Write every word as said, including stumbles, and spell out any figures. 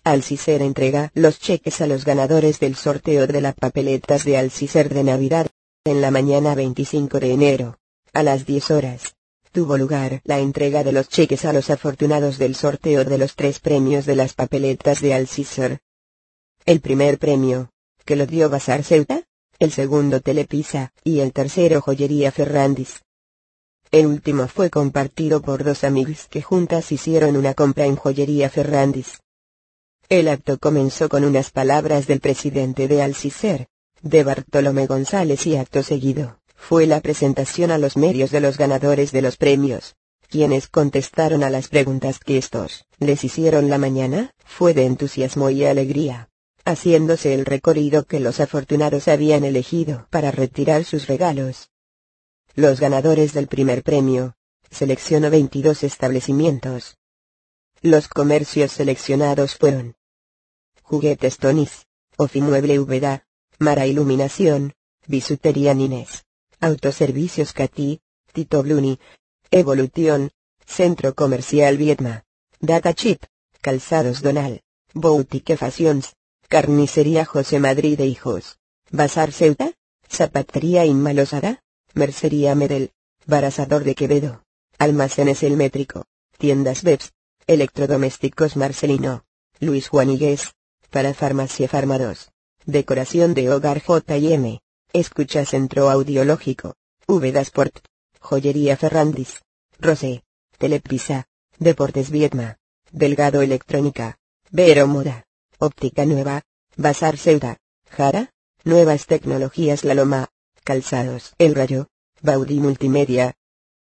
Alciser entrega los cheques a los ganadores del sorteo de las papeletas de Alciser de Navidad. En la mañana veinticinco de enero, a las diez horas, tuvo lugar la entrega de los cheques a los afortunados del sorteo de los tres premios de las papeletas de Alciser. El primer premio, que lo dio Bazar Ceuta, el segundo Telepisa, y el tercero Joyería Ferrandis. El último fue compartido por dos amigos que juntas hicieron una compra en Joyería Ferrandis. El acto comenzó con unas palabras del presidente de Alciser, de Bartolomé González, y acto seguido, fue la presentación a los medios de los ganadores de los premios, quienes contestaron a las preguntas que estos les hicieron. La mañana fue de entusiasmo y alegría, haciéndose el recorrido que los afortunados habían elegido para retirar sus regalos. Los ganadores del primer premio, seleccionó veintidós establecimientos. Los comercios seleccionados fueron Juguetes Tonis, Ofimueble Úbeda, Mara Iluminación, Bisutería Nines, Autoservicios Catí, Tito Bluni, Evolución, Centro Comercial Vietma, Data Chip, Calzados Donal, Boutique Fashions, Carnicería José Madrid e Hijos, Bazar Ceuta, Zapatería Inma Lozada, Mercería Medel, Barasador de Quevedo, Almacenes El Métrico, Tiendas Bebs, Electrodomésticos Marcelino, Luis Juanigues, para Farmacia Farmados, Decoración de Hogar J y M, Escucha Centro Audiológico, Úbeda Sport, Joyería Ferrandis, Rosé, Telepisa, Deportes Vietma, Delgado Electrónica, Vero Moda, Óptica Nueva, Bazar Ceuta, Jara, Nuevas Tecnologías La Loma, Calzados El Rayo, Baudi Multimedia,